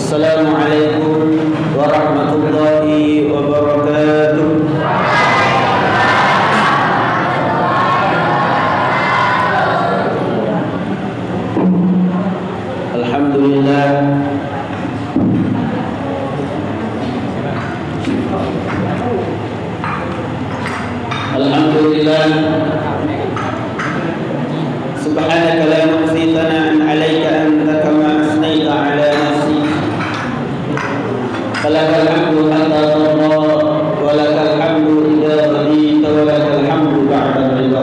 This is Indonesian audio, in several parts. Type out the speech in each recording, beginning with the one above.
Assalamualaikum warahmatullahi wabarakatuh. Alhamdulillah. Alhamdulillah. Subhanaka la nuhsi thana'an 'alaika anta kama asnaita 'ala nafsi. Falakal hamdu hatta tarda wa lakal hamdu idza radita wa lakal hamdu ba'da ridha.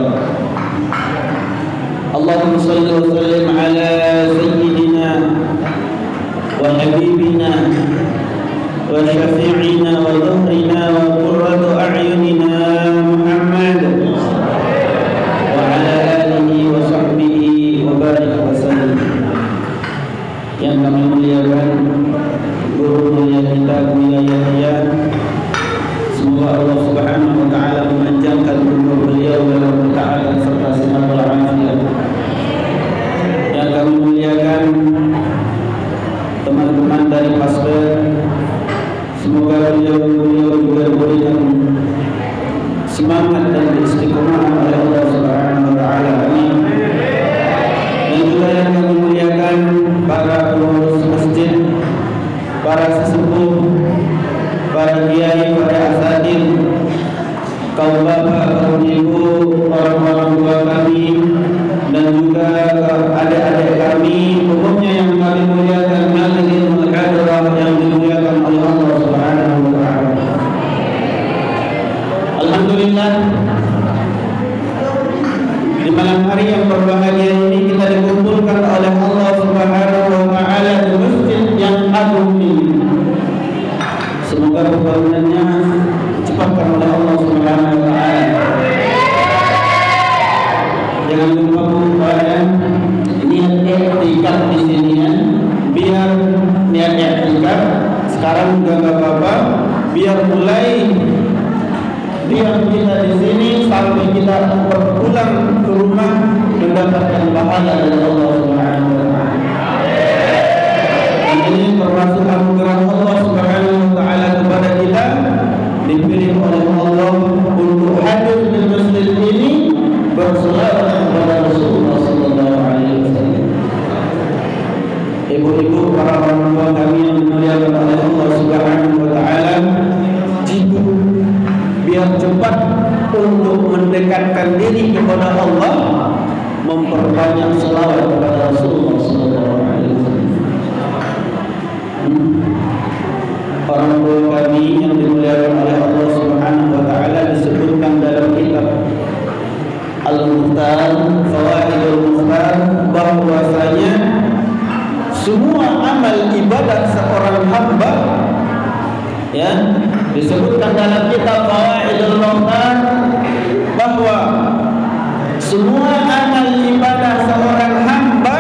Allahumma shalli wa sallim 'ala sayyidina wa habibina wa syafi'ina wa dhuhrina wa qurratu a'yunina Muhammad wa 'ala alihi wa sahbihi wa barik wa sallim. Yang kami muliakan guru mulia kita Buya Yahya, semoga Allah Subhanahu wa taala memanjangkan umur beliau dalam ketaatan serta sehat walafiat. Yang kami muliakan teman-teman dari Pasber, semoga beliau juga diberikan semangat dan istiqomah oleh Allah Subhanahu wa taala. Amin. Dan juga yang kami muliakan para pengurus masjid, para sesepuh, para kiai, para asatidz, kaum bapak, kaum ibu, orang tua kami, dan juga adik-adik kami, umumnya yang kami muliakan, hadirin hadirat yang dimuliakan oleh Allah Subhanahu wa taala. Alhamdulillah, di malam hari yang berbahagia ini kita dikumpulkan oleh Allah Subhanahu wa taala di masjid yang agung ini. Semoga pembangunannya cepatkan oleh Allah Subhanahu wa taala. Jangan lupa bukan niat i'tikaf di sini ya. Biar niat i'tikaf sekarang juga enggak apa-apa, biar mulai diam kita di sini sampai kita pulang ke rumah mendapatkan pahala dari Allah Subhanahu wa taala. Ini termasuk anugerah Allah Subhanahu wa taala kepada kita, dipilih oleh Allah untuk hadir di masjid ini berselawat kepada Rasulullah sallallahu alaihi wasallam. Ibu-ibu, para orang tua kami yang dimuliakan oleh Allah Subhanahu wa taala, sibuk biar cepat untuk mendekatkan diri kepada Allah, memperbanyak selawat kepada Rasulullah sallallahu alaihi wasallam. Orang tua kami yang dimuliakan oleh Allah Subhanahu wa taala disebutkan dalam kitab Al-Mukhtar, Fawaidul Mukhtar, bahwasanya semua amal ibadat seorang hamba, ya, disebutkan dalam kitab Fawaidul Mukhtar bahwa semua amal ibadah seorang hamba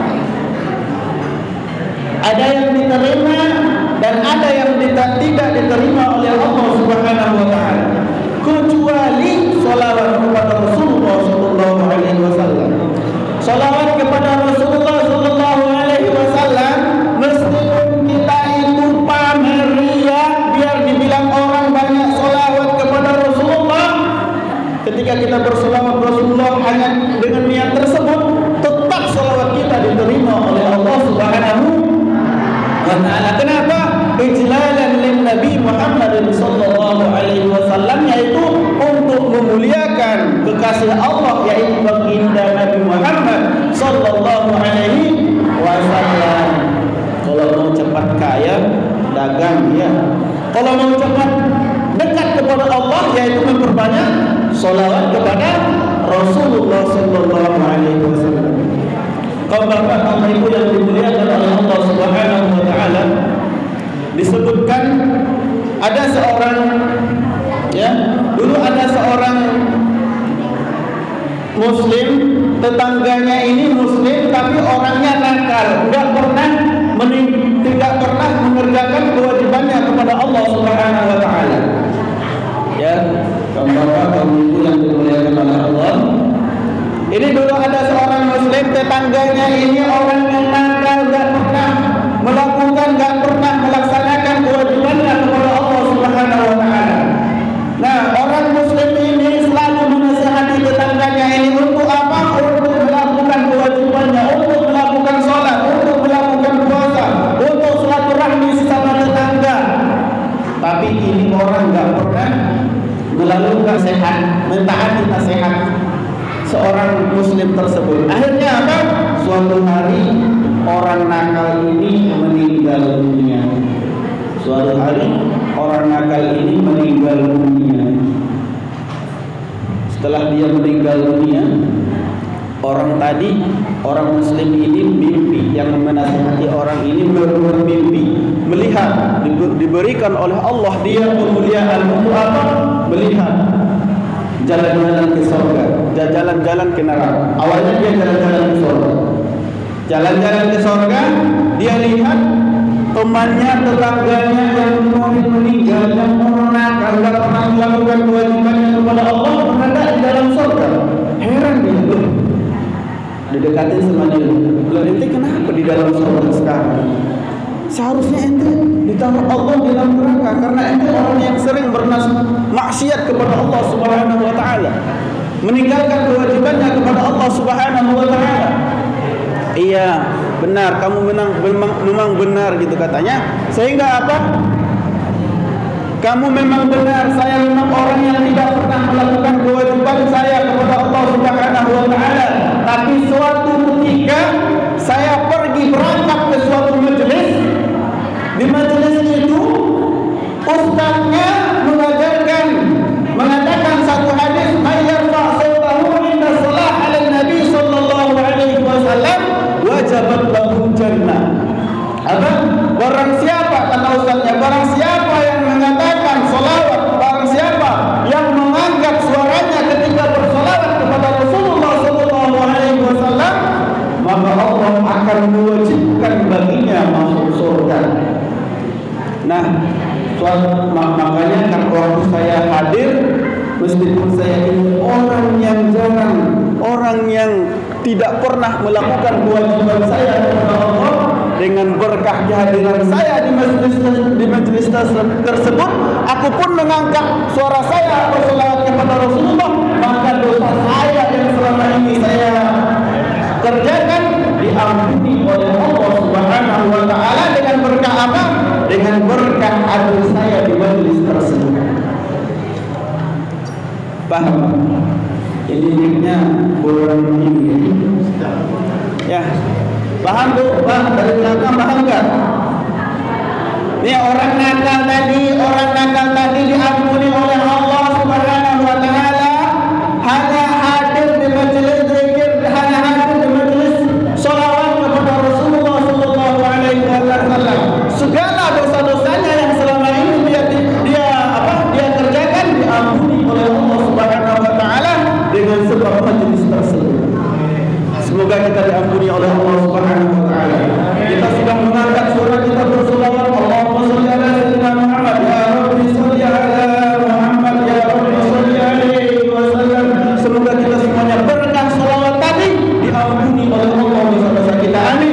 ada yang diterima dan ada yang tidak diterima oleh Allah Subhanahu wa taala, kecuali salawat kepada Rasulullah sallallahu alaihi wasallam. Salawat kepada Rasulullah sallallahu alaihi wasallam, meskipun kita itu pamer riya biar dibilang orang banyak salawat kepada Rasulullah, ketika kita bersalawat Rasulullah hanya dengan niat tersebut, tetap salawat kita diterima oleh Allah Subhanahu wa taala. Kenapa? Ijlalan lin Nabi Muhammad sallallahu alaihi wasallam, yaitu untuk memuliakan kekasih Allah, yaitu baginda Nabi Muhammad sallallahu alaihi wasallam. Kalau mau cepat kaya, dagang ya. Kalau mau cepat dekat kepada Allah, yaitu memperbanyak salawat kepada Rasulullah sallallahu alaihi wasallam. Kaum bapak, kaum ibu yang dimuliakan oleh Allah Subhanahu wa taala, disebutkan ada seorang, ya, dulu ada seorang muslim, tetangganya ini muslim tapi orangnya nakal, tidak pernah mengerjakan kewajibannya kepada Allah Subhanahu wa taala. Ya, kaum bapak, kaum ibu yang dimuliakan oleh Allah, ini dulu ada seorang muslim, tetangganya ini orang yang nakal, tidak pernah melakukan, tidak pernah mentaati nasihat seorang muslim tersebut. Akhirnya apa? Suatu hari orang nakal ini meninggal dunia. Suatu hari orang nakal ini meninggal dunia. Setelah dia meninggal dunia, orang muslim ini mimpi, yang menasihati orang ini bermimpi, melihat diberikan oleh Allah dia kemuliaan untuk apa? Melihat jalan-jalan ke surga, jalan-jalan ke neraka. Awalnya dia jalan-jalan ke surga. Jalan-jalan ke surga, dia lihat temannya, tetangganya yang kemarin meninggal, yang orang nakal, tidak pernah melakukan kewajibannya kepada Allah, berada di dalam surga. Heran dia, loh, didekatin sama dia. Loh, ente kenapa di dalam surga sekarang? Seharusnya ente ditaruh Allah di dalam neraka, karena ente orang yang sering bermaksiat kepada Allah Subhanahu wa taala, meninggalkan kewajibannya kepada Allah Subhanahu wa taala. Iya, benar, kamu memang benar gitu katanya. Sehingga apa? Kamu memang benar, saya memang orang yang tidak pernah melakukan kewajiban saya kepada Allah Subhanahu wa taala. Tapi suatu ketika saya pergi berangkat ke suatu majelis. Di majelis itu ustaznya mengatakan satu hadis, "Mayyarfa sautahu inda shalah 'ala nabi sallallahu alaihi wasallam wajabat lahu jannah." Apa? Barang siapa, kata ustaznya, barang siapa yang mengatakan salawat, barang siapa yang mengangkat suaranya ketika bersalawat kepada Rasulullah sallallahu alaihi wasallam, maka Allah akan mewajibkan baginya masuk surga. Nah, makanya kan waktu saya hadir, meskipun saya ini orang yang jarang, orang yang tidak pernah melakukan kewajiban saya kepada Allah, dengan berkah kehadiran saya di majelis tersebut, aku pun mengangkat suara saya bersalawat kepada Rasulullah, maka dosa saya yang selama ini saya kerjakan diampuni oleh Allah Subhanahu wa taala dengan berkah apa? Dengan berkah hadir saya di majelis tersebut. Paham? Ini niknya kurang ini. Ya. Paham tuh? Paham dari belakang, paham enggak? Ini orang nakal tadi diampuni oleh Allah Subhanahu wa taala, hanya hadir di majelis zikir, hanya hadir di majelis shalawat kepada Rasulullah sallallahu alaihi wasallam. Segala dosa-dosanya yang selama ini dia kerjakan diampuni oleh Allah Subhanahu wa taala dengan sebab majelis tersebut. Semoga kita diampuni oleh Allah Subhanahu wa taala. Kita sudah mengangkat suara kita berselawat, Allahumma shalli ala sayyidina Muhammad, ya Rabbi shalli ala Muhammad, ya Rabbi shalli alaihi wasallam. Semoga kita semuanya berkah selawat tadi diampuni oleh Allah dosa-dosa kita. Amin.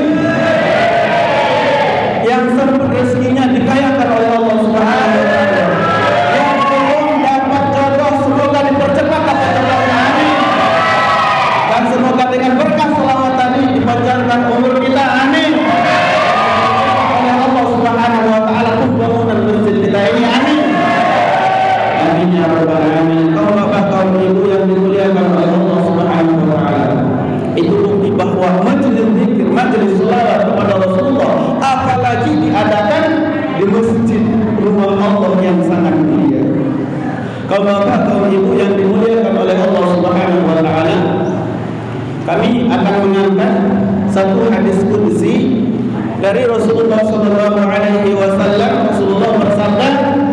Yang sempit rezekinya dikayakan oleh Allah Subhanahu wa taala. Yang belum dapat jodoh semoga dipercepat dapat jodohnya. Amin. Dan semoga dengan berkah selawat tadi dipanjangkan umur kita. Amin. Oleh Allah Subhanahu wa taala pembangunan masjid kita ini. Amin. Amin ya rabbal alamin. Kaum bapak, kaum ibu yang dimuliakan oleh Allah Subhanahu wa taala, itu bukti bahwa majelis zikir, majelis selawat kepada Rasulullah apalagi diadakan di masjid rumah Allah yang sangat mulia. Kaum bapak, kaum ibu yang dimuliakan oleh Allah Subhanahu wa taala, kami akan mengangkat satu hadis qudsi dari Rasulullah sallallahu alaihi wasallam. Rasulullah bersabda,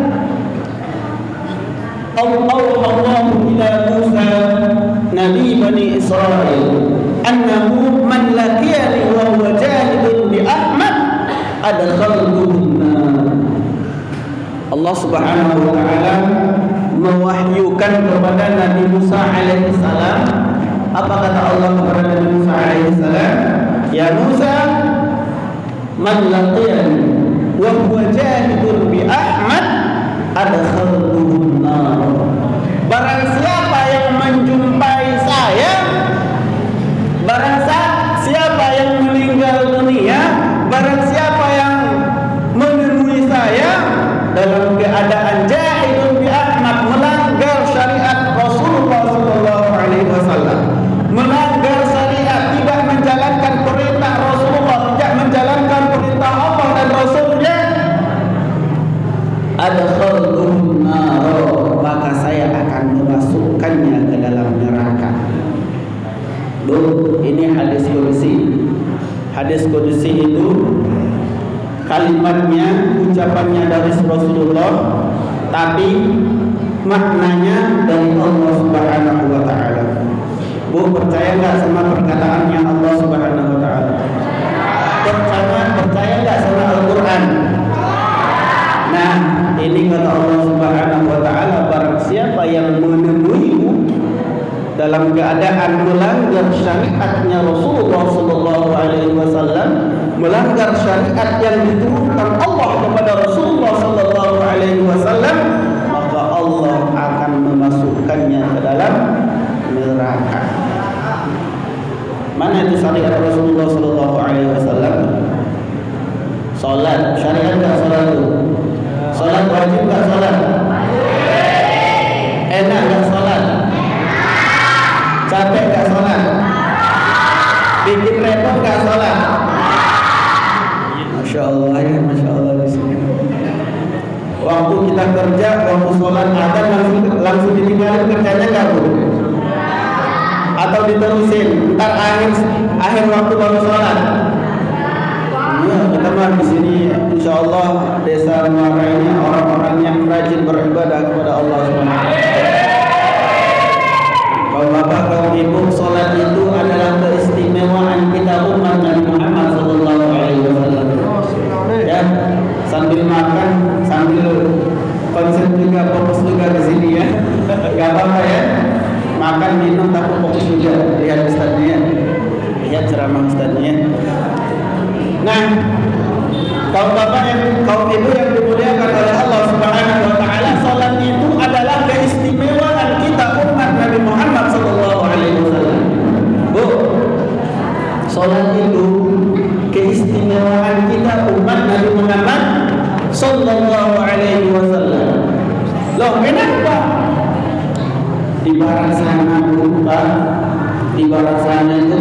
Allah ila Musa nabi Bani Israil annahu man laqiyani wa huwa jahidun bi Ahmad adkhaltuhu an-nar. Allah Subhanahu wa taala mewahyukan kepada Nabi Musa alaihi salam. Apa kata Allah kepada Nabi Musa alaihi salam? Ya Musa, man laqiyani wa huwa jahidun bi Ahmad adkhaltuhu an-nar. Barang siapa yang menjumpai saya, barang siapa yang meninggal dunia, barang siapa yang menemui saya dalam keadaan jahidun bi Ahmad, melanggar syariat Rasulullah hadis qudsi itu kalimatnya, ucapannya dari Rasulullah, tapi maknanya dari Allah Subhanahu wa taala. Bu, percaya enggak sama perkataannya Allah Subhanahu wa taala? Percaya enggak sama Al-Qur'an? Nah, ini kata Allah Subhanahu wa taala, barang siapa yang menemuimu dalam keadaan melanggar syariatnya Rasulullah sallallahu alaihi wasallam, melanggar syariat yang diturunkan Allah kepada Rasulullah sallallahu alaihi wasallam, maka Allah akan memasukkannya ke dalam neraka. Mana itu syariat Rasulullah sallallahu alaihi wasallam? Salat, syariat enggak salat itu? Salat wajib enggak salat? Enak enggak salat? Capek enggak salat? Bikin repot enggak salat? Masya Allah ya, Masya Allah di sini. Waktu kita kerja, waktu sholat adzan langsung ditinggalin kerjanya enggak, Bu? Atau diterusin, ntar akhir waktu baru sholat? Ya, kita mah di sini insya Allah desa Muara ini orang-orang yang rajin beribadah kepada Allah SWT. Kalau bapak, kalau ibu, sholat itu adalah keistimewaan kita umat Nabi Muhammad SAW. Ya, sambil makan, sambil konsen juga, fokus juga di sini ya. Gak apa-apa ya. Makan, minum, tapi fokus juga. Lihat ustadznya, lihat ceramah ustadznya. Nah, kaum bapak yang kaum ibu yang dimuliakan oleh Allah Subhanahu wa taala, salat itu adalah keistimewaan kita umat Nabi Muhammad sallallahu alaihi wasallam. Bu, salat itu keistimewaan kita umat Nabi Muhammad sallallahu alaihi wasallam. Loh, kenapa? Di barat sana, Pak, di barat sana itu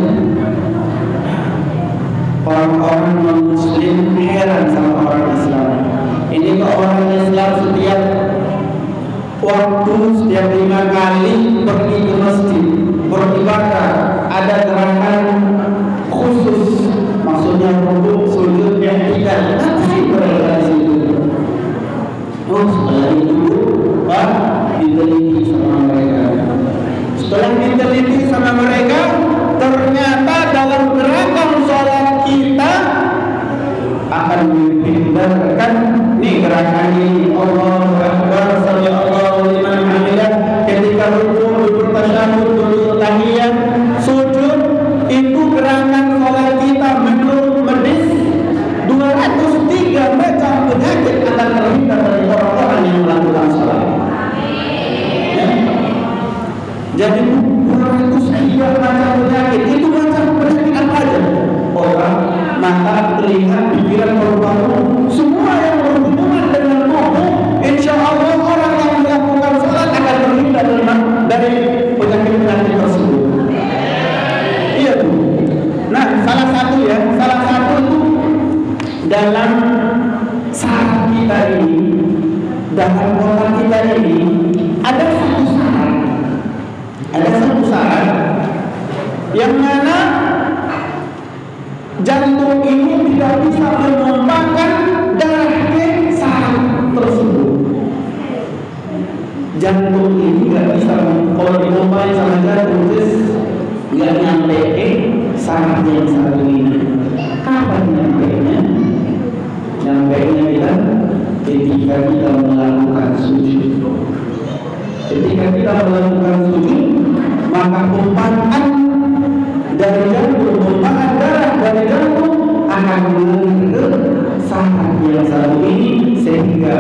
orang-orang non-muslim heran sama orang Islam. Ini kok orang Islam setiap waktu, setiap 5 kali pergi ke masjid beribadah, ada gerakan khusus, maksudnya rukuk, sujud, i'tidal. Apa sih mereka di situ? Oh, setelah itu Pak, diteliti sama mereka. Setelah diteliti sama mereka, ternyata dalam gerakan sholat kita akan dihindarkan nih gerakan ini. Allahu Akbar, sami Allahu liman hamidah, ketika rukuk, duduk tasyahud, duduk tahiyat, sujud, itu gerakan sholat kita menurut medis 203 macam penyakit akan terhindar dari orang-orang yang melakukan sholat. Ya. Jadi 203 macam penyakit, itu macam penyakit apa aja? Orang, mata, telinga, pikiran, paru-paru, semua yang berhubungan dengan tubuh, insya Allah orang yang melakukan sholat akan terhindar dari penyakit-penyakit tersebut. Iya tuh. Nah, salah satu itu dalam saraf kita ini, dalam otak kita ini ada satu syarat yang mana jantung ini tidak bisa menumpahkan darah ke saraf tersebut. Jantung ini tidak bisa, kalau ditumpahin sama jantung terus nggak nyampe ke saraf yang satu ini. Kapan nyampenya? Nyampenya ketika kita melakukan sujud. Ketika kita melakukan sujud, maka tumpahan dari jantung, tumpahan darah dari jantung akan mengalir ke saraf yang satu ini, sehingga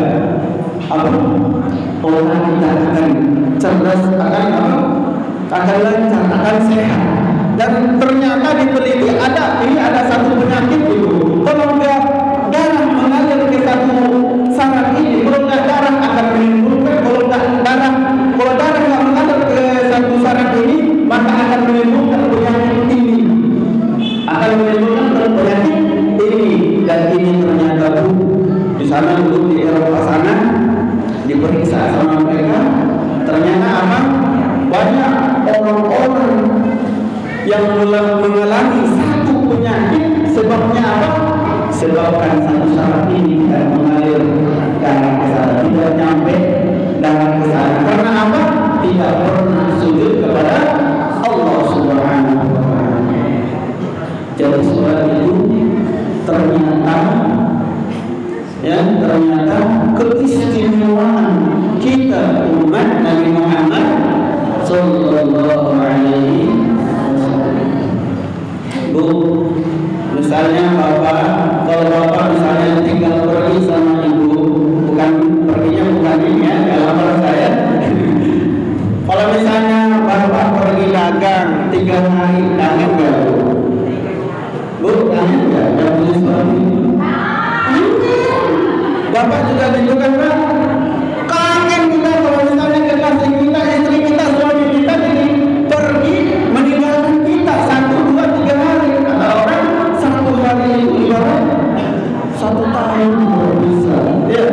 otak kita akan cerdas, akan lancar, akan sehat. Dan ternyata diteliti ada satu penyakit itu, kalau enggak darah mengalir ke satu saraf ini, kalau enggak darah akan menimbulkan, kalau darah enggak mengalir ke satu saraf ini, maka akan menimbulkan penyakit ini, dan ini ternyata di sana dulu di Eropa sana diperiksa sama mereka, ternyata banyak orang-orang yang mengalami satu penyakit sebab sebabkan satu syarat ini tidak mengalir darah ke sana, tidak nyampe darah ke sana. Karena apa? Tidak pernah sujud kepada Allah Subhanahu wa Ta'ala. Jadi sholat itu ternyata keistimewaan kita umat Nabi Muhammad Sallallahu Alaihi Wasallam. Bu, misalnya kalau bapak misalnya tinggal pergi sama ibu, perginya bukan ini ya, kalau saya. Kalau misalnya bapak pergi dagang 3 hari, kangen nggak bu? Bu, kangen nggak? Yang tulis seperti itu. Bapak juga gitu kan Pak? Kangen kita kalau misalnya kekasih kita, istri kita, suami kita jadi pergi meninggalkan kita 1, 2, 3 hari. Kata orang 1 hari itu ibarat 1 tahun bisa. Ya.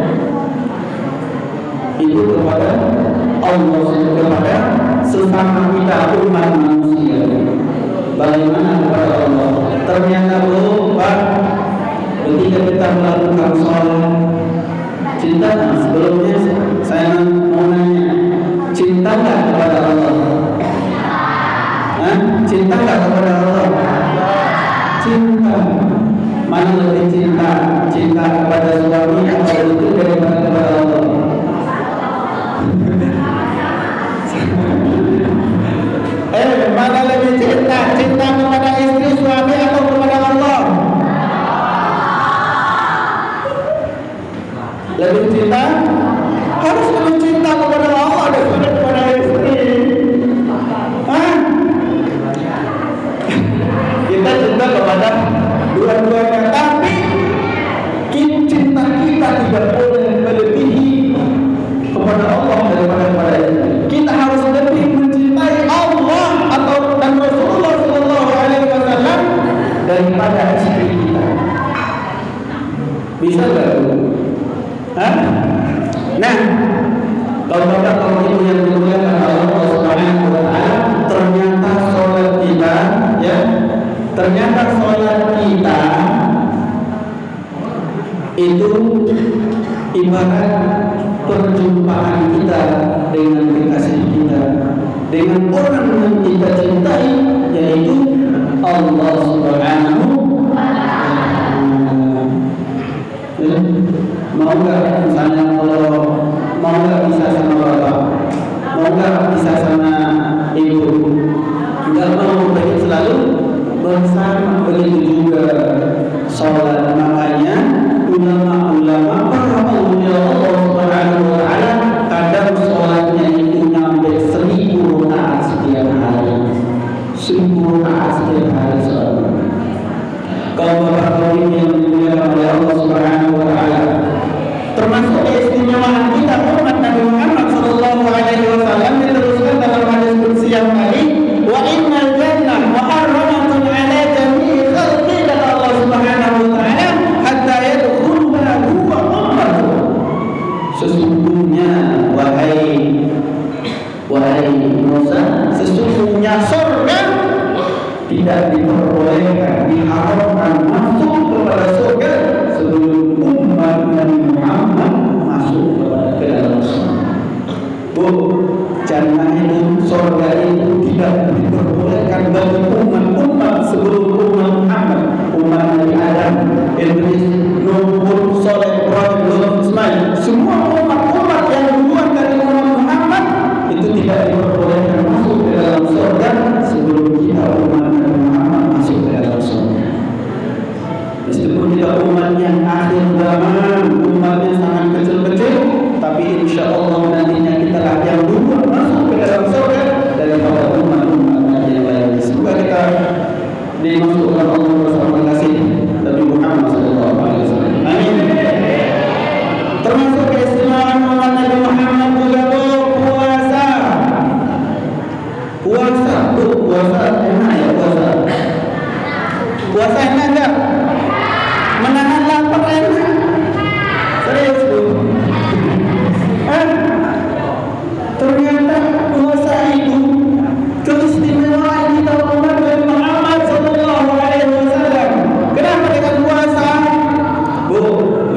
Itu kepada Allah, kepada sesama kita umat manusia. Bagaimana kepada Allah? Ternyata Pak, ketika kita melakukan sholat, cinta sebelumnya saya mau nanya, cinta nggak kepada Allah? Cinta nggak kepada Allah? Cinta. Mana lebih cinta? Cinta kepada suami atau itu daripada kepada Allah? Mana lebih cinta? Cinta kepada istri, suami atau kepada Allah? Lebih cinta? Harus lebih cinta kepada Allah daripada kepada istri. Kita cinta kepada dua-duanya, tapi cinta kita tidak boleh melebihi kepada Allah daripada kepada istri. Kita harus lebih mencintai Allah dan Rasulullah Sallallahu Alaihi Wasallam daripada istri kita. Bisa nggak? Nah, kalau ibu yang dimuliakan Allah Subhanahu wa Ta'ala, ternyata sholat kita, ya, ternyata sholat kita itu ibarat perjumpaan kita dengan kekasih kita, dengan orang yang kita cintai, yaitu Allah Subhanahu wa Ta'ala. Mau nggak misalnya kalau mau nggak bisa sama bapak, mau nggak bisa sama ibu, nggak mau pengen selalu bersama, begitu juga sholat. Makanya ulama-ulama para awliya Allah Subhanahu wa Ta'ala kadang sholatnya itu nyampe 1000 rakaat setiap hari, 1000 rakaat setiap hari sholat. Kalau bapak kau yang dimuliakan oleh Allah Subhanahu wa Ta'ala, termasuk keistimewaan kita umat Nabi Muhammad Sallallahu Alaihi Wasallam diteruskan dalam hadis qudsi yang tadi, wa innal jannah muharramatun ala jami'i khalqi, kata Allah Subhanahu wa Ta'ala, hatta yadkhuluha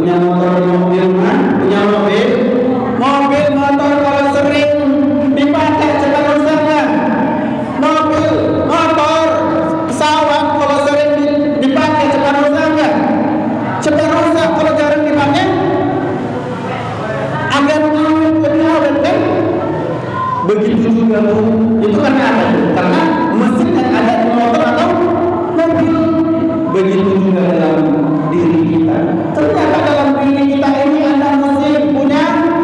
Punya motor di mobil kan? Punya mobil motor kalau sering dipakai cepat rusak kan? Mobil motor pesawat kalau sering dipakai cepat rusak kan? Cepat rusak kalau jarang dipakai agar lebih awet kan? Begitu juga itu karena apa? Karena mesin yang ada di motor atau mobil. Begitu juga dalam diri kita. Ternyata dalam diri kita ini ada mesin, punya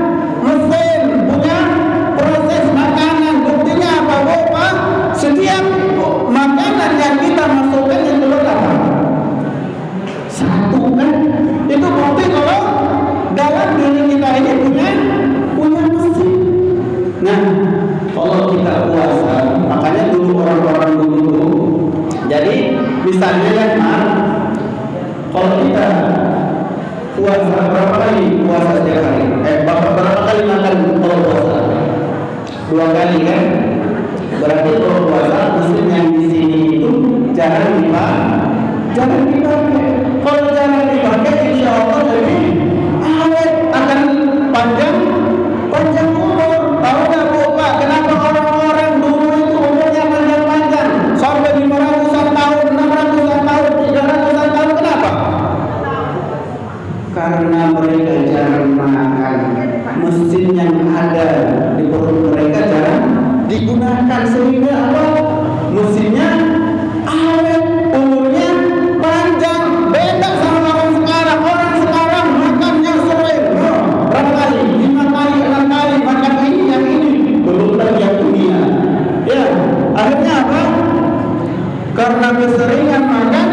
proses makanan. Buktinya apa, Bapak? Setiap makanan yang kita masukkan yang keluar apa? Satu kan? Itu bukti kalau dalam diri kita ini punya mesin. Nah, kalau kita puasa, makanya dulu orang-orang dulu. Jadi misalnya kan, kalau kita puasa berapa kali puasa setiap hari? Berapa kali makan kalau puasa? 2 kali kan? Berarti kalau puasa mesin yang di sini itu jarang dipakai. Kalau jarang dipakai, insya Allah lebih awet, akan panjang umur. Tahu nggak Bapak, kenapa orang-orang dulu itu umurnya panjang-panjang sampai 500-an tahun, 600-an tahun, 300-an tahun? Kenapa? Karena mereka jarang makan. Mesin yang ada di perut mereka jarang digunakan, sehingga apa? Mesinnya awet, umurnya panjang. Beda sama orang sekarang. Orang sekarang makannya sering, berapa kali? 5 kali, 6 kali makan ini yang ini, belum lagi yang dunia. Ya, akhirnya apa? Karena keseringan makan,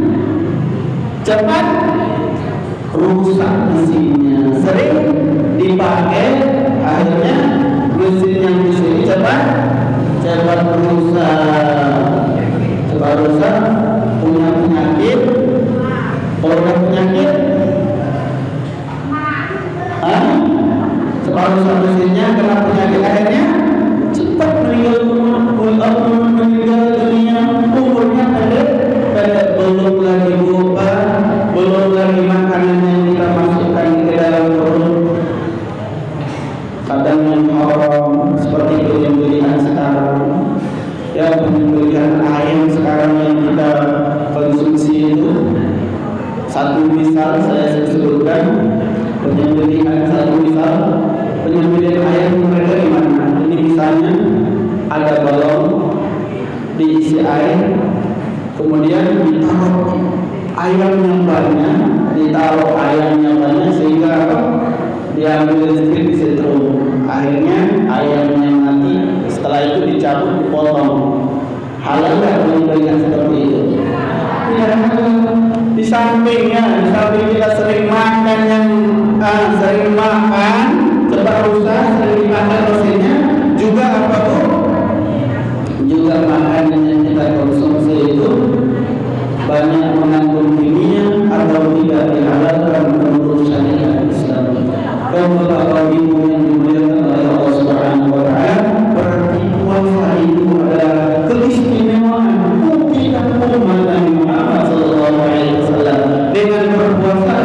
cepat rusak mesinnya. Sering dipakai, akhirnya mesin yang di sini cepat rusak, punya penyakit. Kalau ada penyakit, cepat rusak mesinnya, kena penyakit, akhirnya cepat meninggal dunia. Umurnya pendek, belum lagi lupa, belum lagi makanan yang kita masukkan ke dalam perut. Kadang yang haram seperti penyembelihan sekarang, ya, penyembelihan ayam sekarang yang kita konsumsi itu. Satu misal saya sebutkan, penyembelihan ayam mereka di mana? Ini misalnya ada balon diisi air, kemudian ditaruh ayamnya banyak, sehingga diambil sedikit disetrum. Akhirnya ayamnya mati. Setelah itu dicabut, dipotong. Halal nggak penyembelihan seperti itu? Ya, di samping kita sering makan cepat rusak, sering dimakan mesinnya, juga apa tuh? Juga makanan yang kita konsumsi itu banyak mengandung kimia atau tidak dihalalkan menurut syariat Islam. Kaum bapak ibu yang dimuliakan oleh Allah Subhanahu wa taala, berarti puasa itu adalah keistimewaan kita umat Nabi Muhammad sallallahu alaihi wasallam. Dengan berpuasa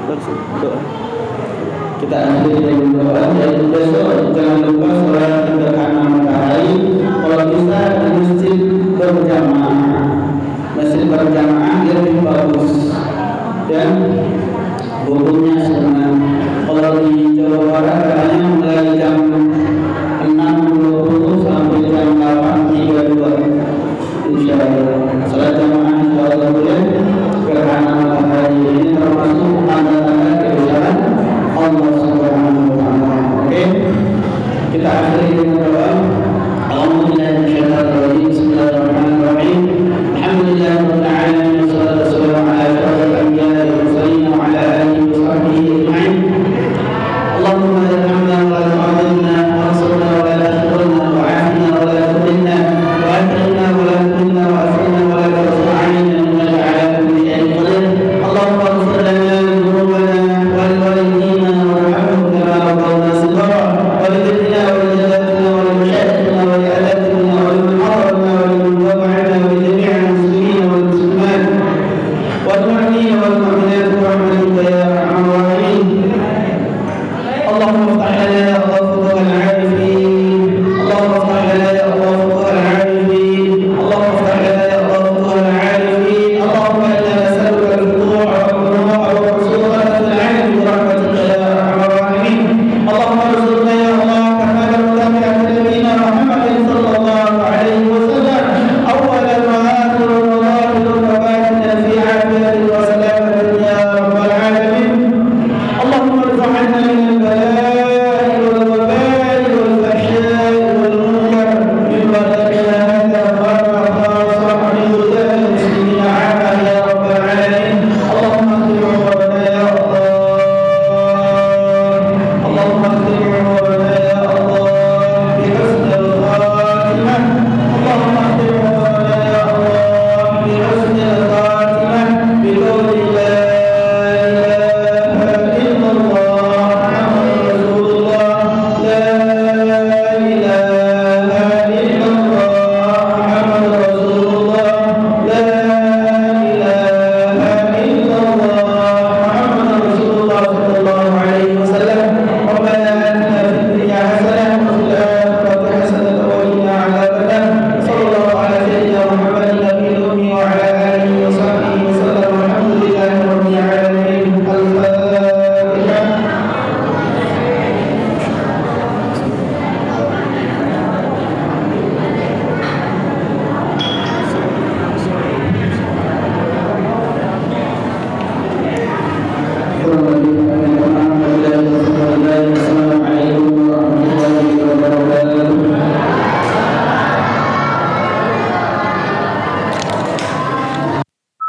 doa. Kita akhiri dengan doa, yaitu besok jangan lupa sholat gerhana matahari. Kalau bisa di masjid berjamaah, masjid berjamaah lebih bagus. Dan hukumnya